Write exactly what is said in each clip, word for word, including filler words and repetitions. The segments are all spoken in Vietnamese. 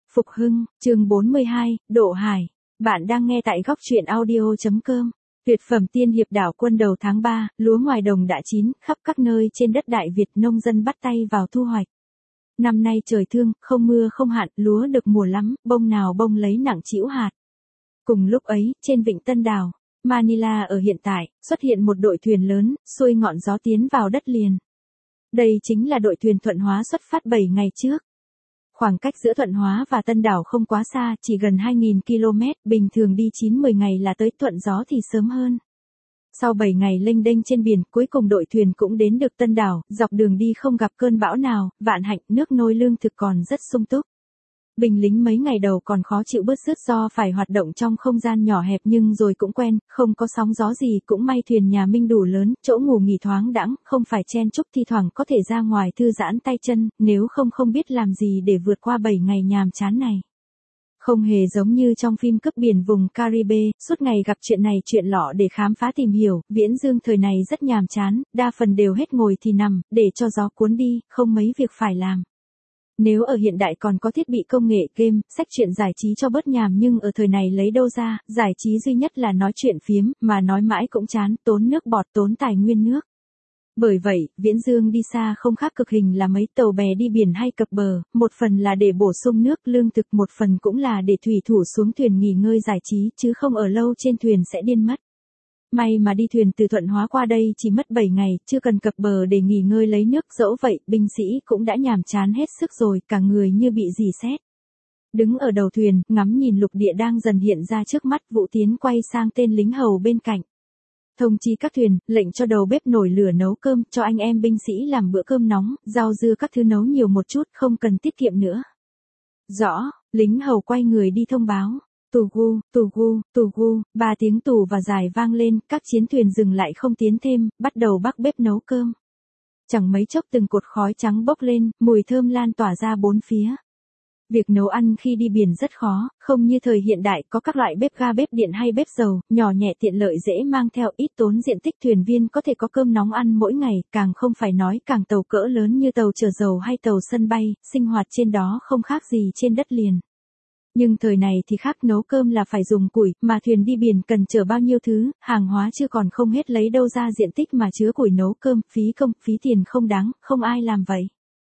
Phục hưng, chương bốn mươi hai, Độ Hải. Bạn đang nghe tại góc truyện audio.com. Tuyệt phẩm tiên hiệp đảo quân đầu tháng ba, lúa ngoài đồng đã chín, khắp các nơi trên đất Đại Việt nông dân bắt tay vào thu hoạch. Năm nay trời thương, không mưa không hạn, lúa được mùa lắm, bông nào bông lấy nặng trĩu hạt. Cùng lúc ấy, trên vịnh Tân Đảo, Manila ở hiện tại, xuất hiện một đội thuyền lớn, xuôi ngọn gió tiến vào đất liền. Đây chính là đội thuyền Thuận Hóa xuất phát bảy ngày trước. Khoảng cách giữa Thuận Hóa và Tân Đảo không quá xa, chỉ gần hai nghìn ki lô mét, bình thường đi chín mười ngày là tới, Thuận Gió thì sớm hơn. Sau bảy ngày lênh đênh trên biển, cuối cùng đội thuyền cũng đến được Tân Đảo, dọc đường đi không gặp cơn bão nào, vạn hạnh nước nôi lương thực còn rất sung túc. Binh lính mấy ngày đầu còn khó chịu bứt rứt do phải hoạt động trong không gian nhỏ hẹp nhưng rồi cũng quen, không có sóng gió gì, cũng may thuyền nhà Minh đủ lớn, chỗ ngủ nghỉ thoáng đãng, không phải chen chúc, thi thoảng có thể ra ngoài thư giãn tay chân, nếu không không biết làm gì để vượt qua bảy ngày nhàm chán này. Không hề giống như trong phim cướp biển vùng Caribe, suốt ngày gặp chuyện này chuyện lọ để khám phá tìm hiểu, Viễn Dương thời này rất nhàm chán, đa phần đều hết ngồi thì nằm, để cho gió cuốn đi, không mấy việc phải làm. Nếu ở hiện đại còn có thiết bị công nghệ game, sách truyện giải trí cho bớt nhàm nhưng ở thời này lấy đâu ra, giải trí duy nhất là nói chuyện phiếm, mà nói mãi cũng chán, tốn nước bọt, tốn tài nguyên nước. Bởi vậy, Viễn Dương đi xa không khác cực hình là mấy tàu bè đi biển hay cập bờ, một phần là để bổ sung nước lương thực, một phần cũng là để thủy thủ xuống thuyền nghỉ ngơi giải trí, chứ không ở lâu trên thuyền sẽ điên mất. May mà đi thuyền từ Thuận Hóa qua đây chỉ mất bảy ngày, chưa cần cập bờ để nghỉ ngơi lấy nước, dẫu vậy, binh sĩ cũng đã nhàm chán hết sức rồi, cả người như bị rỉ sét. Đứng ở đầu thuyền, ngắm nhìn lục địa đang dần hiện ra trước mắt, Vũ Tiến quay sang tên lính hầu bên cạnh. Thông chi các thuyền, lệnh cho đầu bếp nổi lửa nấu cơm, cho anh em binh sĩ làm bữa cơm nóng, rau dưa các thứ nấu nhiều một chút, không cần tiết kiệm nữa. Rõ, lính hầu quay người đi thông báo. Tù gu, tù gu, tù gu, ba tiếng tù và dài vang lên, các chiến thuyền dừng lại không tiến thêm, bắt đầu bắc bếp nấu cơm. Chẳng mấy chốc từng cột khói trắng bốc lên, mùi thơm lan tỏa ra bốn phía. Việc nấu ăn khi đi biển rất khó, không như thời hiện đại có các loại bếp ga, bếp điện hay bếp dầu, nhỏ nhẹ tiện lợi dễ mang theo, ít tốn diện tích, thuyền viên có thể có cơm nóng ăn mỗi ngày, càng không phải nói càng tàu cỡ lớn như tàu chở dầu hay tàu sân bay, sinh hoạt trên đó không khác gì trên đất liền. Nhưng thời này thì khác, nấu cơm là phải dùng củi, mà thuyền đi biển cần chở bao nhiêu thứ, hàng hóa chưa còn không hết lấy đâu ra diện tích mà chứa củi nấu cơm, phí công, phí tiền không đáng, không ai làm vậy.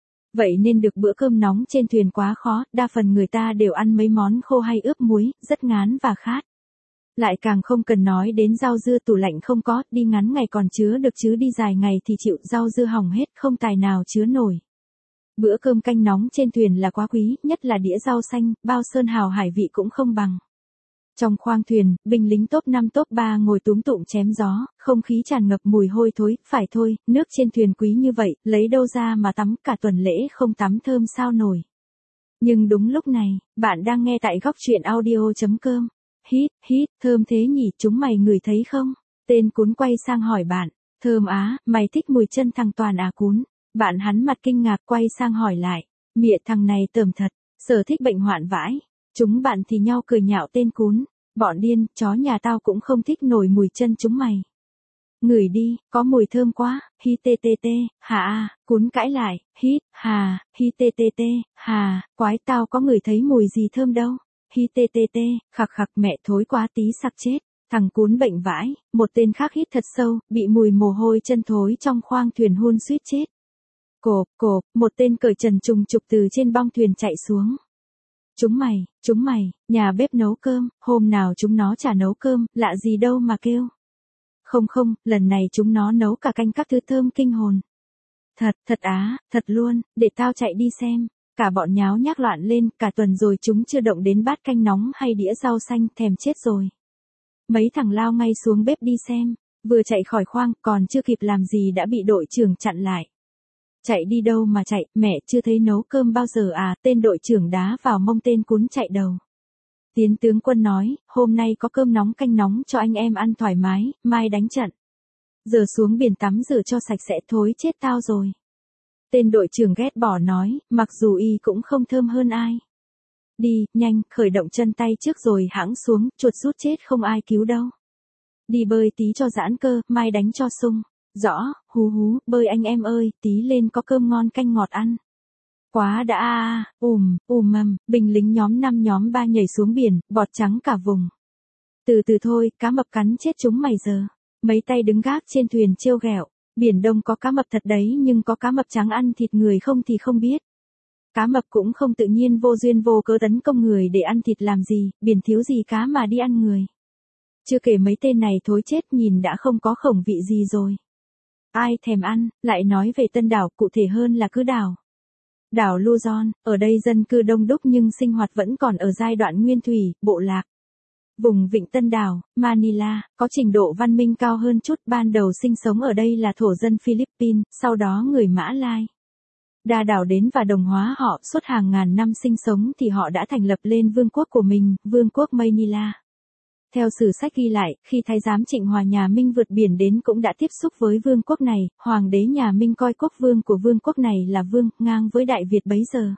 Vậy nên được bữa cơm nóng trên thuyền quá khó, đa phần người ta đều ăn mấy món khô hay ướp muối, rất ngán và khát. Lại càng không cần nói đến rau dưa, tủ lạnh không có, đi ngắn ngày còn chứa được chứ đi dài ngày thì chịu, rau dưa hỏng hết, không tài nào chứa nổi. Bữa cơm canh nóng trên thuyền là quá quý, nhất là đĩa rau xanh, bao sơn hào hải vị cũng không bằng. Trong khoang thuyền, binh lính top năm top ba ngồi túm tụm chém gió, không khí tràn ngập mùi hôi thối, phải thôi, nước trên thuyền quý như vậy, lấy đâu ra mà tắm, cả tuần lễ không tắm thơm sao nổi. Nhưng đúng lúc này, bạn đang nghe tại góc truyện audio.com. Hít, hít, thơm thế nhỉ, chúng mày ngửi thấy không? Tên cún quay sang hỏi bạn, thơm á, mày thích mùi chân thằng Toàn à cún? Bạn hắn mặt kinh ngạc quay sang hỏi lại, mịa thằng này tởm thật, sở thích bệnh hoạn vãi. Chúng bạn thì nhau cười nhạo tên cún, bọn điên, chó nhà tao cũng không thích nổi mùi chân chúng mày. Ngửi đi, có mùi thơm quá, hi tê tê tê, hà a, cún cãi lại, hít, hà, hi tê tê tê, hà, quái tao có ngửi thấy mùi gì thơm đâu, hi tê tê tê, khặc khặc mẹ thối quá tí sặc chết, thằng cún bệnh vãi, một tên khác hít thật sâu, bị mùi mồ hôi chân thối trong khoang thuyền hun suýt chết. Cộp, cộp, một tên cởi trần trùng trục từ trên bong thuyền chạy xuống. Chúng mày, chúng mày, nhà bếp nấu cơm, hôm nào chúng nó chả nấu cơm, lạ gì đâu mà kêu. Không không, lần này chúng nó nấu cả canh các thứ thơm kinh hồn. Thật, thật á, thật luôn, để tao chạy đi xem. Cả bọn nháo nhác loạn lên, cả tuần rồi chúng chưa động đến bát canh nóng hay đĩa rau xanh, thèm chết rồi. Mấy thằng lao ngay xuống bếp đi xem, vừa chạy khỏi khoang, còn chưa kịp làm gì đã bị đội trưởng chặn lại. Chạy đi đâu mà chạy, mẹ chưa thấy nấu cơm bao giờ à, tên đội trưởng đá vào mông tên cún chạy đầu. Tiến tướng quân nói, hôm nay có cơm nóng canh nóng cho anh em ăn thoải mái, mai đánh trận. Giờ xuống biển tắm rửa cho sạch sẽ, thối chết tao rồi. Tên đội trưởng ghét bỏ nói, mặc dù y cũng không thơm hơn ai. Đi, nhanh, khởi động chân tay trước rồi hãng xuống, chuột rút chết không ai cứu đâu. Đi bơi tí cho giãn cơ, mai đánh cho sung. Rõ, hú hú, bơi anh em ơi, tí lên có cơm ngon canh ngọt ăn. Quá đã a a, ùm, ùm mầm, binh lính nhóm năm nhóm ba nhảy xuống biển, bọt trắng cả vùng. Từ từ thôi, cá mập cắn chết chúng mày giờ. Mấy tay đứng gác trên thuyền trêu ghẹo. Biển Đông có cá mập thật đấy nhưng có cá mập trắng ăn thịt người không thì không biết. Cá mập cũng không tự nhiên vô duyên vô cớ tấn công người để ăn thịt làm gì, biển thiếu gì cá mà đi ăn người. Chưa kể mấy tên này thối chết nhìn đã không có khẩu vị gì rồi. Ai thèm ăn, lại nói về Tân Đảo, cụ thể hơn là cứ đảo. Đảo Luzon, ở đây dân cư đông đúc nhưng sinh hoạt vẫn còn ở giai đoạn nguyên thủy, bộ lạc. Vùng Vịnh Tân Đảo, Manila, có trình độ văn minh cao hơn chút, ban đầu sinh sống ở đây là thổ dân Philippines, sau đó người Mã Lai. Đa đảo đến và đồng hóa họ, suốt hàng ngàn năm sinh sống thì họ đã thành lập lên vương quốc của mình, vương quốc Manila. Theo sử sách ghi lại, khi thái giám Trịnh Hòa nhà Minh vượt biển đến cũng đã tiếp xúc với vương quốc này, hoàng đế nhà Minh coi quốc vương của vương quốc này là vương, ngang với Đại Việt bấy giờ.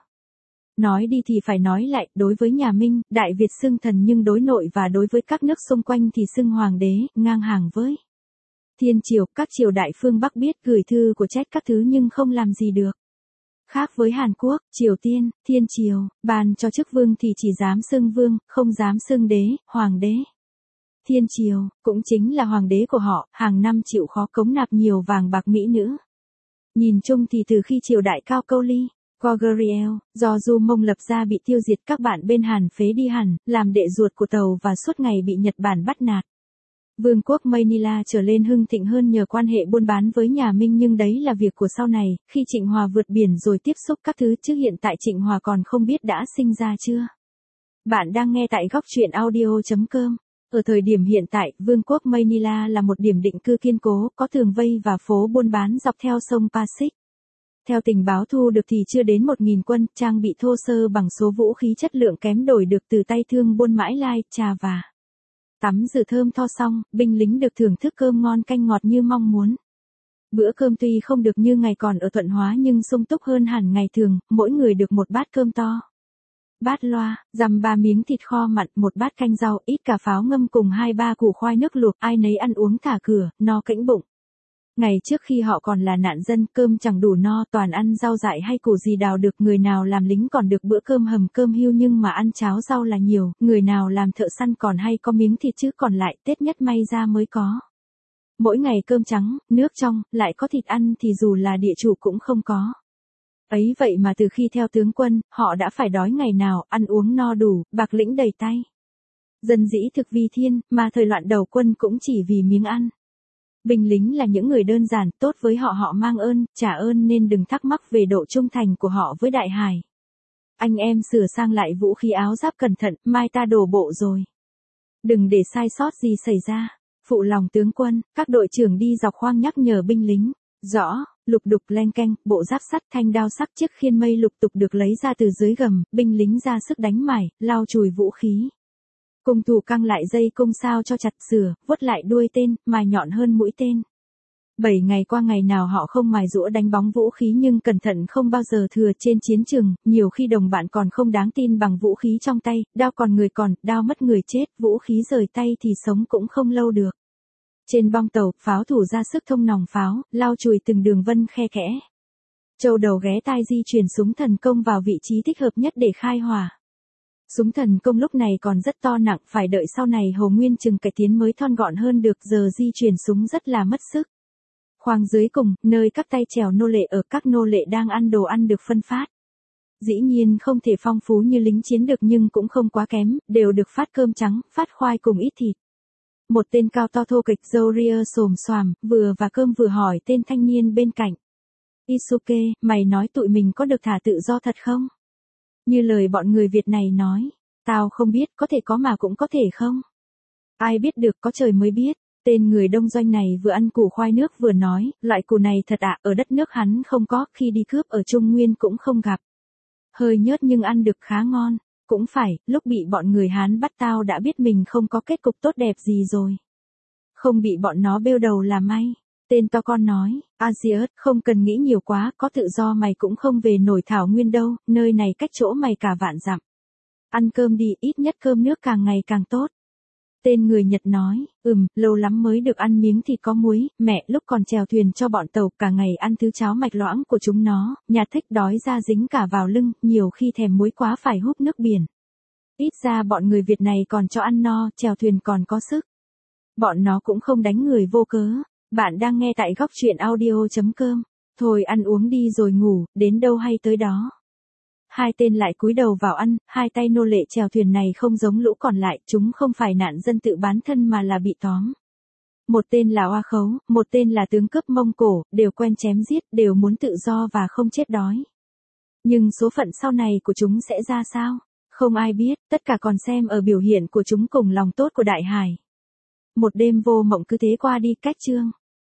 Nói đi thì phải nói lại, đối với nhà Minh, Đại Việt xưng thần nhưng đối nội và đối với các nước xung quanh thì xưng hoàng đế, ngang hàng với Thiên Triều. Các triều đại phương Bắc biết gửi thư của trách các thứ nhưng không làm gì được. Khác với Hàn Quốc, Triều Tiên, Thiên Triều, bàn cho chức vương thì chỉ dám xưng vương, không dám xưng đế, hoàng đế. Thiên Triều, cũng chính là hoàng đế của họ, hàng năm chịu khó cống nạp nhiều vàng bạc mỹ nữ. Nhìn chung thì từ khi triều đại Cao Câu Ly, Goguryeo, do Du Mông lập ra bị tiêu diệt, các bạn bên Hàn phế đi hẳn, làm đệ ruột của Tàu và suốt ngày bị Nhật Bản bắt nạt. Vương quốc Manila trở lên hưng thịnh hơn nhờ quan hệ buôn bán với nhà Minh nhưng đấy là việc của sau này, khi Trịnh Hòa vượt biển rồi tiếp xúc các thứ chứ hiện tại Trịnh Hòa còn không biết đã sinh ra chưa. Bạn đang nghe tại góc truyện audio chấm com. Ở thời điểm hiện tại, Vương quốc Manila là một điểm định cư kiên cố, có tường vây và phố buôn bán dọc theo sông Pasig. Theo tình báo thu được thì chưa đến một nghìn quân, trang bị thô sơ bằng số vũ khí chất lượng kém đổi được từ tay thương buôn Mãi Lai, trà và tắm rửa thơm tho xong, binh lính được thưởng thức cơm ngon canh ngọt như mong muốn. Bữa cơm tuy không được như ngày còn ở Thuận Hóa nhưng sung túc hơn hẳn ngày thường, mỗi người được một bát cơm to. Bát loa, dằm ba miếng thịt kho mặn, một bát canh rau, ít cà pháo ngâm cùng hai ba củ khoai nước luộc, ai nấy ăn uống thả cửa, no cĩnh bụng. Ngày trước khi họ còn là nạn dân, cơm chẳng đủ no, toàn ăn rau dại hay củ gì đào được, người nào làm lính còn được bữa cơm hầm cơm hưu nhưng mà ăn cháo rau là nhiều, người nào làm thợ săn còn hay có miếng thịt chứ còn lại Tết nhất may ra mới có. Mỗi ngày cơm trắng, nước trong, lại có thịt ăn thì dù là địa chủ cũng không có. Ấy vậy mà từ khi theo tướng quân, họ đã phải đói ngày nào, ăn uống no đủ, bạc lĩnh đầy tay. Dân dĩ thực vì thiên, mà thời loạn đầu quân cũng chỉ vì miếng ăn. Binh lính là những người đơn giản, tốt với họ họ mang ơn, trả ơn nên đừng thắc mắc về độ trung thành của họ với Đại Hải. Anh em sửa sang lại vũ khí áo giáp cẩn thận, mai ta đổ bộ rồi. Đừng để sai sót gì xảy ra. Phụ lòng tướng quân, các đội trưởng đi dọc khoang nhắc nhở binh lính. Rõ, lục đục leng keng, bộ giáp sắt thanh đao sắc chiếc khiên mây lục tục được lấy ra từ dưới gầm, binh lính ra sức đánh mải, lau chùi vũ khí. Cung thủ căng lại dây cung sao cho chặt, sửa, vuốt lại đuôi tên, mài nhọn hơn mũi tên. Bảy ngày qua ngày nào họ không mài giũa đánh bóng vũ khí nhưng cẩn thận không bao giờ thừa. Trên chiến trường, nhiều khi đồng bạn còn không đáng tin bằng vũ khí trong tay, đao còn người còn, đao mất người chết, vũ khí rời tay thì sống cũng không lâu được. Trên bong tàu, pháo thủ ra sức thông nòng pháo, lau chùi từng đường vân khe khẽ. Châu đầu ghé tai di chuyển súng thần công vào vị trí thích hợp nhất để khai hỏa. Súng thần công lúc này còn rất to nặng, phải đợi sau này Hồ Nguyên Trừng cải tiến mới thon gọn hơn được, giờ di chuyển súng rất là mất sức. Khoang dưới cùng, nơi các tay chèo nô lệ ở, các nô lệ đang ăn đồ ăn được phân phát. Dĩ nhiên không thể phong phú như lính chiến được nhưng cũng không quá kém, đều được phát cơm trắng, phát khoai cùng ít thịt. Một tên cao to thô kịch râu ria xồm xoàm, vừa và cơm vừa hỏi tên thanh niên bên cạnh. Isuke, mày nói tụi mình có được thả tự do thật không? Như lời bọn người Việt này nói, tao không biết, có thể có mà cũng có thể không. Ai biết được, có trời mới biết. Tên người đông doanh này vừa ăn củ khoai nước vừa nói, loại củ này thật ạ, ở đất nước hắn không có, khi đi cướp ở Trung Nguyên cũng không gặp. Hơi nhớt nhưng ăn được khá ngon. Cũng phải, lúc bị bọn người Hán bắt tao đã biết mình không có kết cục tốt đẹp gì rồi. Không bị bọn nó bêu đầu là may. Tên to con nói, Aziot, không cần nghĩ nhiều quá, có tự do mày cũng không về nổi Thảo Nguyên đâu, nơi này cách chỗ mày cả vạn dặm. Ăn cơm đi, ít nhất cơm nước càng ngày càng tốt. Tên người Nhật nói, ừm, lâu lắm mới được ăn miếng thịt có muối, mẹ lúc còn chèo thuyền cho bọn tàu cả ngày ăn thứ cháo mạch loãng của chúng nó, nhà thích đói ra dính cả vào lưng, nhiều khi thèm muối quá phải húp nước biển. Ít ra bọn người Việt này còn cho ăn no, chèo thuyền còn có sức. Bọn nó cũng không đánh người vô cớ. Bạn đang nghe tại góc truyện audio.com. Thôi ăn uống đi rồi ngủ, đến đâu hay tới đó. Hai tên lại cúi đầu vào ăn, hai tay nô lệ chèo thuyền này không giống lũ còn lại, chúng không phải nạn dân tự bán thân mà là bị tóm. Một tên là oa khấu, một tên là tướng cướp Mông Cổ, đều quen chém giết, đều muốn tự do và không chết đói. Nhưng số phận sau này của chúng sẽ ra sao? Không ai biết, tất cả còn xem ở biểu hiện của chúng cùng lòng tốt của Đại Hải. Một đêm vô mộng cứ thế qua đi, cách chương.